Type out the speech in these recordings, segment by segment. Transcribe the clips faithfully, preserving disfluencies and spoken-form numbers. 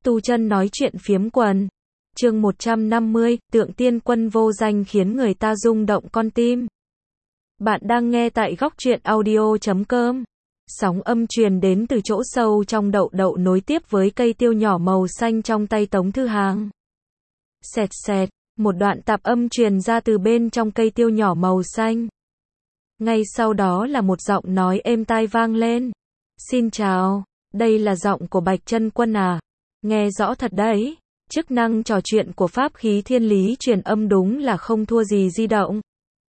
Tu chân nói chuyện phiếm quần. Chương một trăm năm mươi, tượng tiên quân vô danh khiến người ta rung động con tim. Bạn đang nghe tại góc truyện audio chấm com. Sóng âm truyền đến từ chỗ sâu trong đậu đậu nối tiếp với cây tiêu nhỏ màu xanh trong tay Tống Thư Hàng. Xẹt xẹt, một đoạn tạp âm truyền ra từ bên trong cây tiêu nhỏ màu xanh. Ngay sau đó là một giọng nói êm tai vang lên. Xin chào, đây là giọng của Bạch Chân Quân à? Nghe rõ thật đấy. Chức năng trò chuyện của pháp khí thiên lý truyền âm đúng là không thua gì di động.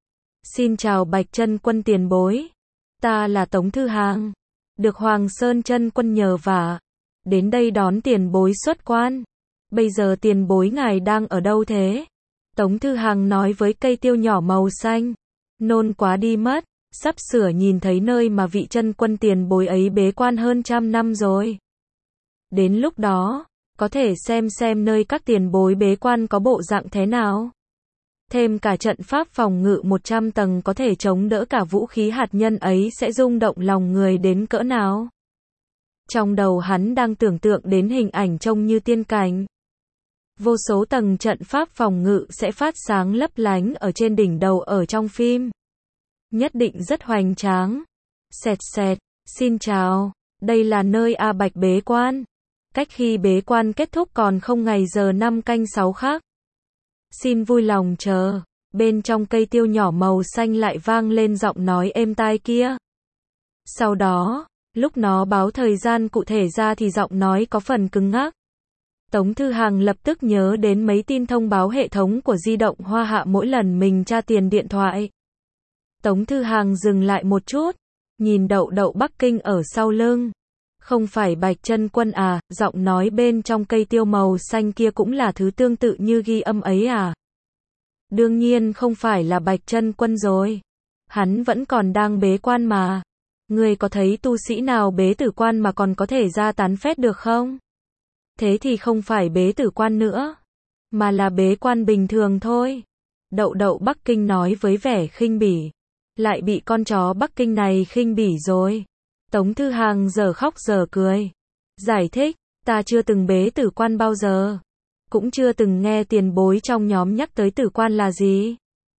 Xin chào Bạch Chân Quân tiền bối. Ta là Tống Thư Hàng. Được Hoàng Sơn Chân Quân nhờ vả. Đến đây đón tiền bối xuất quan. Bây giờ tiền bối ngài đang ở đâu thế? Tống Thư Hàng nói với cây tiêu nhỏ màu xanh. Nôn quá đi mất. Sắp sửa nhìn thấy nơi mà vị chân quân tiền bối ấy bế quan hơn trăm năm rồi. Đến lúc đó, có thể xem xem nơi các tiền bối bế quan có bộ dạng thế nào. Thêm cả trận pháp phòng ngự một trăm tầng có thể chống đỡ cả vũ khí hạt nhân ấy sẽ rung động lòng người đến cỡ nào. Trong đầu hắn đang tưởng tượng đến hình ảnh trông như tiên cảnh. Vô số tầng trận pháp phòng ngự sẽ phát sáng lấp lánh ở trên đỉnh đầu ở trong phim. Nhất định rất hoành tráng. Xẹt xẹt, xin chào, đây là nơi A Bạch bế quan. Cách khi bế quan kết thúc còn không ngày giờ năm canh sáu khác. Xin vui lòng chờ. Bên trong cây tiêu nhỏ màu xanh lại vang lên giọng nói êm tai kia. Sau đó, lúc nó báo thời gian cụ thể ra thì giọng nói có phần cứng ngắc. Tống Thư Hàng lập tức nhớ đến mấy tin thông báo hệ thống của di động Hoa Hạ mỗi lần mình tra tiền điện thoại. Tống Thư Hàng dừng lại một chút, nhìn đậu đậu Bắc Kinh ở sau lưng. Không phải Bạch Chân Quân à, giọng nói bên trong cây tiêu màu xanh kia cũng là thứ tương tự như ghi âm ấy à? Đương nhiên không phải là Bạch Chân Quân rồi. Hắn vẫn còn đang bế quan mà. Ngươi có thấy tu sĩ nào bế tử quan mà còn có thể ra tán phét được không? Thế thì không phải bế tử quan nữa, mà là bế quan bình thường thôi. Đậu đậu Bắc Kinh nói với vẻ khinh bỉ. Lại bị con chó Bắc Kinh này khinh bỉ rồi. Tống Thư Hàng giờ khóc giờ cười. Giải thích, ta chưa từng bế tử quan bao giờ. Cũng chưa từng nghe tiền bối trong nhóm nhắc tới tử quan là gì.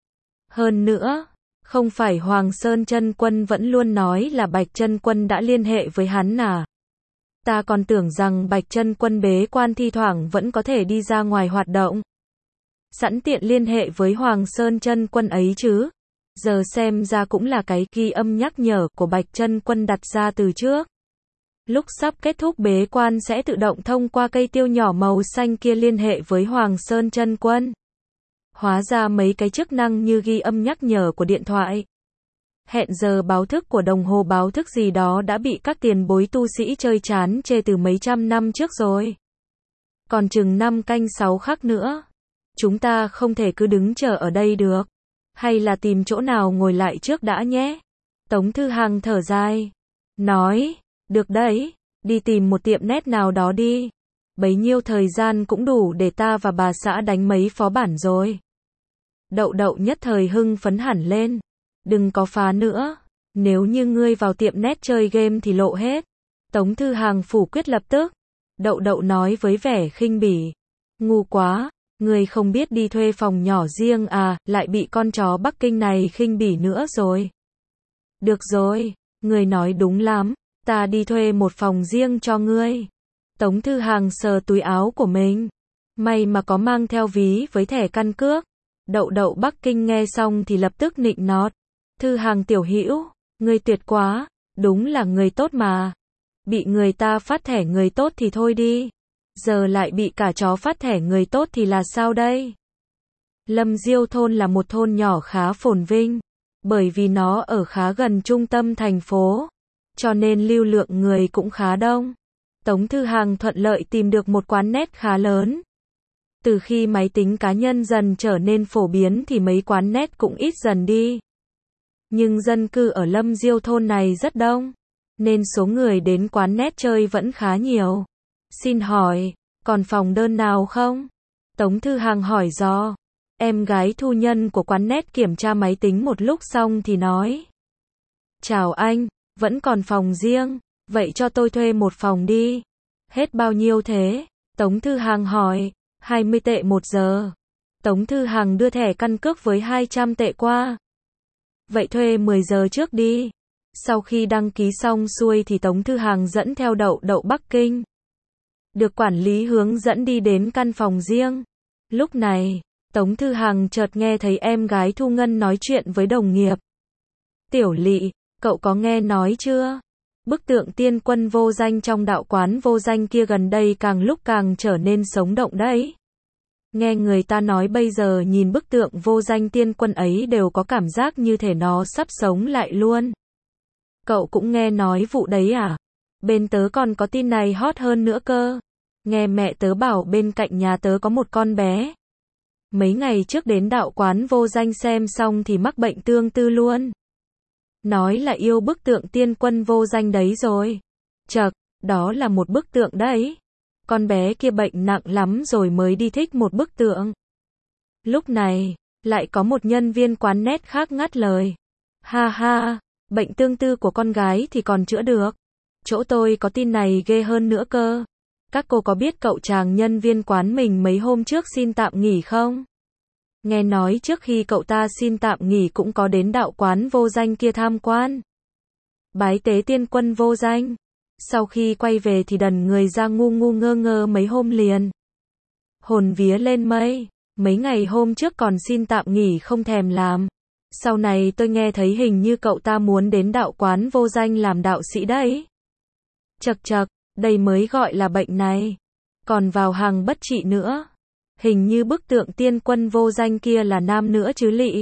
Hơn nữa, không phải Hoàng Sơn Chân Quân vẫn luôn nói là Bạch Chân Quân đã liên hệ với hắn à? Ta còn tưởng rằng Bạch Chân Quân bế quan thi thoảng vẫn có thể đi ra ngoài hoạt động. Sẵn tiện liên hệ với Hoàng Sơn Chân Quân ấy chứ. Giờ xem ra cũng là cái ghi âm nhắc nhở của Bạch Chân Quân đặt ra từ trước. Lúc sắp kết thúc bế quan sẽ tự động thông qua cây tiêu nhỏ màu xanh kia liên hệ với Hoàng Sơn Chân Quân. Hóa ra mấy cái chức năng như ghi âm nhắc nhở của điện thoại, hẹn giờ báo thức của đồng hồ báo thức gì đó đã bị các tiền bối tu sĩ chơi chán chê từ mấy trăm năm trước rồi. Còn chừng năm canh sáu khắc nữa. Chúng ta không thể cứ đứng chờ ở đây được. Hay là tìm chỗ nào ngồi lại trước đã nhé. Tống Thư Hàng thở dài. Nói, được đấy, đi tìm một tiệm net nào đó đi. Bấy nhiêu thời gian cũng đủ để ta và bà xã đánh mấy phó bản rồi. Đậu đậu nhất thời hưng phấn hẳn lên. Đừng có phá nữa. Nếu như ngươi vào tiệm net chơi game thì lộ hết. Tống Thư Hàng phủ quyết lập tức. Đậu đậu nói với vẻ khinh bỉ. Ngu quá. Người không biết đi thuê phòng nhỏ riêng à, lại bị con chó Bắc Kinh này khinh bỉ nữa rồi. Được rồi, người nói đúng lắm, ta đi thuê một phòng riêng cho ngươi. Tống Thư Hàng sờ túi áo của mình. May mà có mang theo ví với thẻ căn cước. Đậu đậu Bắc Kinh nghe xong thì lập tức nịnh nọt. Thư Hàng tiểu hữu, ngươi tuyệt quá, đúng là người tốt mà. Bị người ta phát thẻ người tốt thì thôi đi. Giờ lại bị cả chó phát thẻ người tốt thì là sao đây? Lâm Diêu thôn là một thôn nhỏ khá phồn vinh, bởi vì nó ở khá gần trung tâm thành phố, cho nên lưu lượng người cũng khá đông. Tống Thư Hàng thuận lợi tìm được một quán net khá lớn. Từ khi máy tính cá nhân dần trở nên phổ biến thì mấy quán net cũng ít dần đi. Nhưng dân cư ở Lâm Diêu thôn này rất đông, nên số người đến quán net chơi vẫn khá nhiều. Xin hỏi, còn phòng đơn nào không? Tống Thư Hàng hỏi dò. Em gái thu nhân của quán net kiểm tra máy tính một lúc xong thì nói. Chào anh, vẫn còn phòng riêng, vậy cho tôi thuê một phòng đi. Hết bao nhiêu thế? Tống Thư Hằng hỏi, hai mươi tệ một giờ. Tống Thư Hằng đưa thẻ căn cước với hai trăm tệ qua. Vậy thuê mười giờ trước đi. Sau khi đăng ký xong xuôi thì Tống Thư Hằng dẫn theo Đậu Đậu Bắc Kinh. Được quản lý hướng dẫn đi đến căn phòng riêng. Lúc này, Tống Thư Hằng chợt nghe thấy em gái Thu Ngân nói chuyện với đồng nghiệp. Tiểu Lị, cậu có nghe nói chưa? Bức tượng tiên quân vô danh trong đạo quán vô danh kia gần đây càng lúc càng trở nên sống động đấy. Nghe người ta nói bây giờ nhìn bức tượng vô danh tiên quân ấy đều có cảm giác như thể nó sắp sống lại luôn. Cậu cũng nghe nói vụ đấy à? Bên tớ còn có tin này hot hơn nữa cơ. Nghe mẹ tớ bảo bên cạnh nhà tớ có một con bé. Mấy ngày trước đến đạo quán vô danh xem xong thì mắc bệnh tương tư luôn. Nói là yêu bức tượng tiên quân vô danh đấy rồi. Chậc, đó là một bức tượng đấy. Con bé kia bệnh nặng lắm rồi mới đi thích một bức tượng. Lúc này, lại có một nhân viên quán net khác ngắt lời. Ha ha, bệnh tương tư của con gái thì còn chữa được. Chỗ tôi có tin này ghê hơn nữa cơ. Các cô có biết cậu chàng nhân viên quán mình mấy hôm trước xin tạm nghỉ không? Nghe nói trước khi cậu ta xin tạm nghỉ cũng có đến đạo quán vô danh kia tham quan. Bái tế tiên quân vô danh. Sau khi quay về thì đần người ra ngu ngu ngơ ngơ mấy hôm liền. Hồn vía lên mây. Mấy ngày hôm trước còn xin tạm nghỉ không thèm làm. Sau này tôi nghe thấy hình như cậu ta muốn đến đạo quán vô danh làm đạo sĩ đấy. Chậc chậc, đây mới gọi là bệnh này. Còn vào hàng bất trị nữa. Hình như bức tượng tiên quân vô danh kia là nam nữa chứ lị.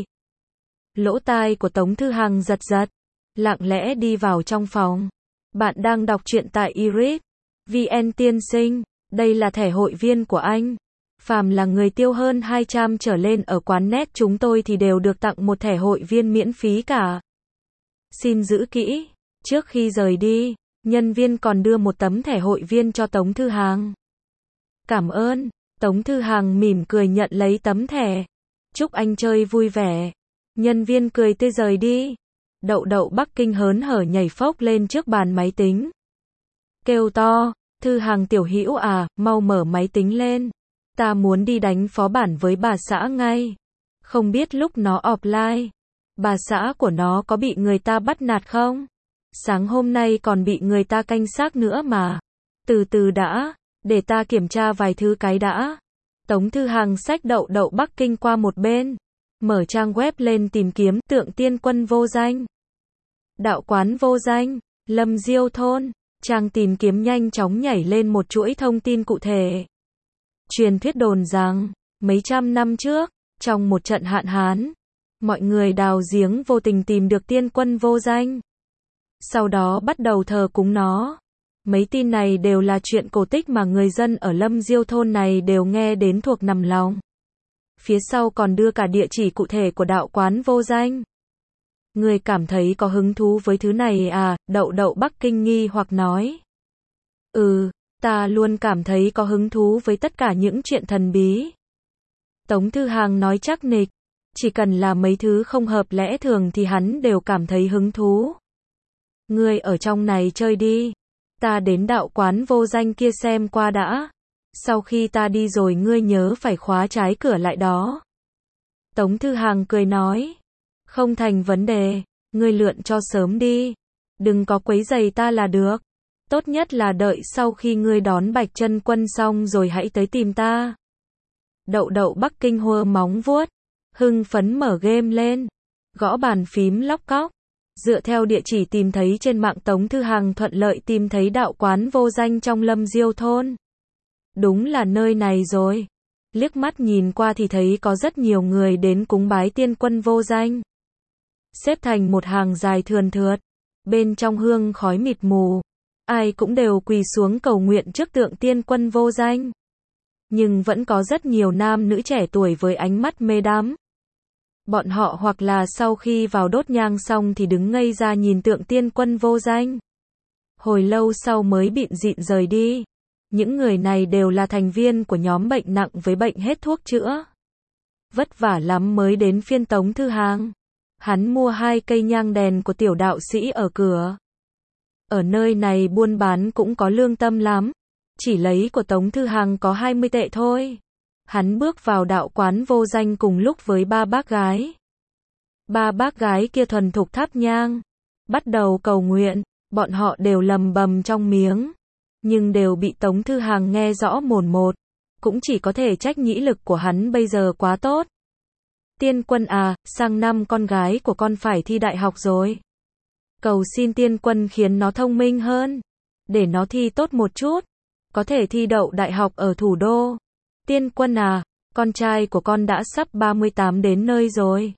Lỗ tai của Tống Thư Hằng giật giật. Lặng lẽ đi vào trong phòng. Bạn đang đọc truyện tại iRead. vê en tiên sinh. Đây là thẻ hội viên của anh. Phàm là người tiêu hơn hai trăm trở lên ở quán net chúng tôi thì đều được tặng một thẻ hội viên miễn phí cả. Xin giữ kỹ. Trước khi rời đi, nhân viên còn đưa một tấm thẻ hội viên cho Tống Thư Hằng. Cảm ơn. Tống Thư Hằng mỉm cười nhận lấy tấm thẻ. Chúc anh chơi vui vẻ. Nhân viên cười tươi rời đi. Đậu Đậu Bắc Kinh hớn hở nhảy phốc lên trước bàn máy tính. Kêu to, Thư Hằng tiểu hữu à, mau mở máy tính lên. Ta muốn đi đánh phó bản với bà xã ngay. Không biết lúc nó offline, bà xã của nó có bị người ta bắt nạt không? Sáng hôm nay còn bị người ta canh xác nữa mà. Từ từ đã, để ta kiểm tra vài thứ cái đã. Tống Thư Hằng xách Đậu Đậu Bắc Kinh qua một bên. Mở trang web lên tìm kiếm tượng tiên quân vô danh. Đạo quán vô danh, Lâm Diêu thôn. Trang tìm kiếm nhanh chóng nhảy lên một chuỗi thông tin cụ thể. Truyền thuyết đồn rằng, mấy trăm năm trước, trong một trận hạn hán, mọi người đào giếng vô tình tìm được tiên quân vô danh. Sau đó bắt đầu thờ cúng nó. Mấy tin này đều là chuyện cổ tích mà người dân ở Lâm Diêu thôn này đều nghe đến thuộc nằm lòng. Phía sau còn đưa cả địa chỉ cụ thể của đạo quán vô danh. Người cảm thấy có hứng thú với thứ này à? Đậu Đậu Bắc Kinh nghi hoặc nói. Ừ, ta luôn cảm thấy có hứng thú với tất cả những chuyện thần bí. Tống Thư Hằng nói chắc nịch. Chỉ cần là mấy thứ không hợp lẽ thường thì hắn đều cảm thấy hứng thú. Ngươi ở trong này chơi đi. Ta đến đạo quán vô danh kia xem qua đã. Sau khi ta đi rồi ngươi nhớ phải khóa trái cửa lại đó. Tống Thư Hằng cười nói. Không thành vấn đề, ngươi lượn cho sớm đi. Đừng có quấy rầy ta là được. Tốt nhất là đợi sau khi ngươi đón Bạch Chân Quân xong rồi hãy tới tìm ta. Đậu Đậu Bắc Kinh hơ móng vuốt, hưng phấn mở game lên, gõ bàn phím lóc cóc. Dựa theo địa chỉ tìm thấy trên mạng Tống Thư Hằng thuận lợi tìm thấy đạo quán vô danh trong Lâm Diêu thôn. Đúng là nơi này rồi. Liếc mắt nhìn qua thì thấy có rất nhiều người đến cúng bái tiên quân vô danh. Xếp thành một hàng dài thườn thượt. Bên trong hương khói mịt mù. Ai cũng đều quỳ xuống cầu nguyện trước tượng tiên quân vô danh. Nhưng vẫn có rất nhiều nam nữ trẻ tuổi với ánh mắt mê đắm. Bọn họ hoặc là sau khi vào đốt nhang xong thì đứng ngây ra nhìn tượng tiên quân vô danh. Hồi lâu sau mới bịn dịn rời đi. Những người này đều là thành viên của nhóm bệnh nặng với bệnh hết thuốc chữa. Vất vả lắm mới đến phiên Tống Thư Hằng. Hắn mua hai cây nhang đèn của tiểu đạo sĩ ở cửa. Ở nơi này buôn bán cũng có lương tâm lắm. Chỉ lấy của Tống Thư Hằng có hai mươi tệ thôi. Hắn bước vào đạo quán vô danh cùng lúc với ba bác gái. Ba bác gái kia thuần thục thắp nhang, bắt đầu cầu nguyện, bọn họ đều lầm bầm trong miếng, nhưng đều bị Tống Thư Hằng nghe rõ mồn một, cũng chỉ có thể trách nhĩ lực của hắn bây giờ quá tốt. Tiên Quân à, sang năm con gái của con phải thi đại học rồi. Cầu xin Tiên Quân khiến nó thông minh hơn, để nó thi tốt một chút, có thể thi đậu đại học ở thủ đô. Tiên Quân à, con trai của con đã sắp ba mươi tám đến nơi rồi,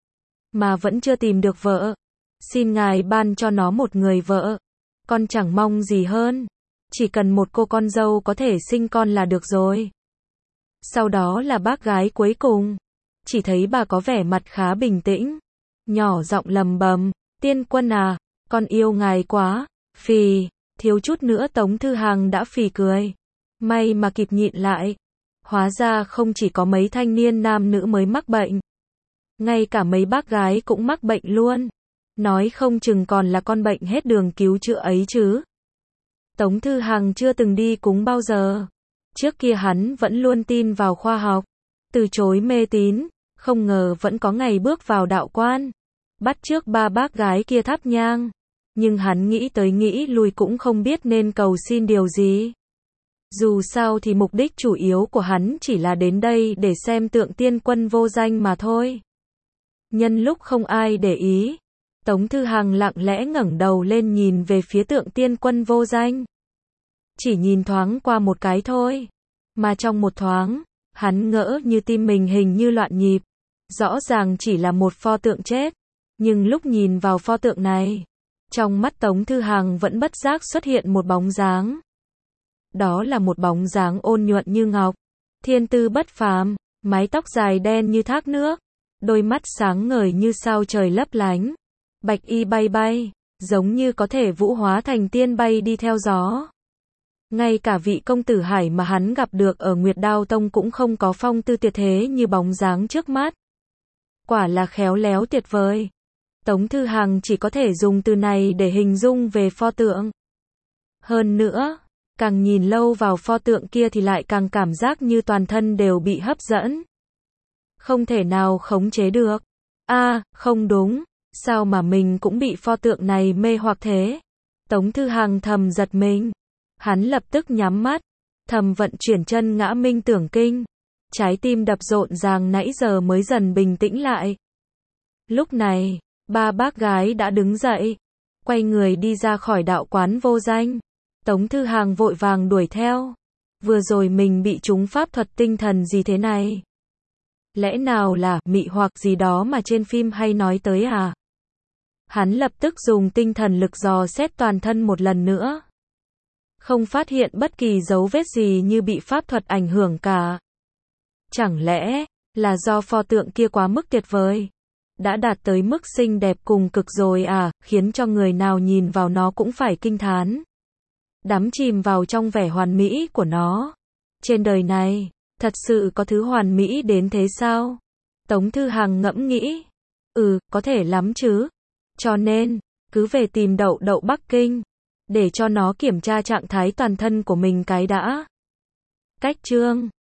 mà vẫn chưa tìm được vợ. Xin ngài ban cho nó một người vợ. Con chẳng mong gì hơn, chỉ cần một cô con dâu có thể sinh con là được rồi. Sau đó là bác gái cuối cùng. Chỉ thấy bà có vẻ mặt khá bình tĩnh, nhỏ giọng lầm bầm, Tiên Quân à, con yêu ngài quá. Phì, thiếu chút nữa Tống Thư Hằng đã phì cười. May mà kịp nhịn lại. Hóa ra không chỉ có mấy thanh niên nam nữ mới mắc bệnh, ngay cả mấy bác gái cũng mắc bệnh luôn. Nói không chừng còn là con bệnh hết đường cứu chữa ấy chứ. Tống Thư Hằng chưa từng đi cúng bao giờ. Trước kia hắn vẫn luôn tin vào khoa học, từ chối mê tín, không ngờ vẫn có ngày bước vào đạo quan, bắt chước ba bác gái kia thắp nhang. Nhưng hắn nghĩ tới nghĩ lui cũng không biết nên cầu xin điều gì. Dù sao thì mục đích chủ yếu của hắn chỉ là đến đây để xem tượng Tiên Quân vô danh mà thôi. Nhân lúc không ai để ý, Tống Thư Hằng lặng lẽ ngẩng đầu lên nhìn về phía tượng Tiên Quân vô danh. Chỉ nhìn thoáng qua một cái thôi, mà trong một thoáng, hắn ngỡ như tim mình hình như loạn nhịp. Rõ ràng chỉ là một pho tượng chết, nhưng lúc nhìn vào pho tượng này, trong mắt Tống Thư Hằng vẫn bất giác xuất hiện một bóng dáng. Đó là một bóng dáng ôn nhuận như ngọc, thiên tư bất phàm, mái tóc dài đen như thác nước, đôi mắt sáng ngời như sao trời lấp lánh, bạch y bay bay, giống như có thể vũ hóa thành tiên bay đi theo gió. Ngay cả vị công tử Hải mà hắn gặp được ở Nguyệt Đao Tông cũng không có phong tư tuyệt thế như bóng dáng trước mắt. Quả là khéo léo tuyệt vời. Tống Thư Hằng chỉ có thể dùng từ này để hình dung về pho tượng. Hơn nữa, càng nhìn lâu vào pho tượng kia thì lại càng cảm giác như toàn thân đều bị hấp dẫn. Không thể nào khống chế được. A, à, không đúng, sao mà mình cũng bị pho tượng này mê hoặc thế? Tống Thư Hằng thầm giật mình. Hắn lập tức nhắm mắt, thầm vận chuyển chân ngã minh tưởng kinh. Trái tim đập rộn ràng nãy giờ mới dần bình tĩnh lại. Lúc này, ba bác gái đã đứng dậy, quay người đi ra khỏi đạo quán vô danh. Tống Thư Hằng vội vàng đuổi theo. Vừa rồi mình bị trúng pháp thuật tinh thần gì thế này? Lẽ nào là mị hoặc gì đó mà trên phim hay nói tới à? Hắn lập tức dùng tinh thần lực dò xét toàn thân một lần nữa. Không phát hiện bất kỳ dấu vết gì như bị pháp thuật ảnh hưởng cả. Chẳng lẽ là do pho tượng kia quá mức tuyệt vời, đã đạt tới mức xinh đẹp cùng cực rồi à, khiến cho người nào nhìn vào nó cũng phải kinh thán, đắm chìm vào trong vẻ hoàn mỹ của nó. Trên đời này, thật sự có thứ hoàn mỹ đến thế sao? Tống Thư Hằng ngẫm nghĩ. Ừ, có thể lắm chứ. Cho nên, cứ về tìm Đậu Đậu Bắc Kinh, để cho nó kiểm tra trạng thái toàn thân của mình cái đã. Cách chương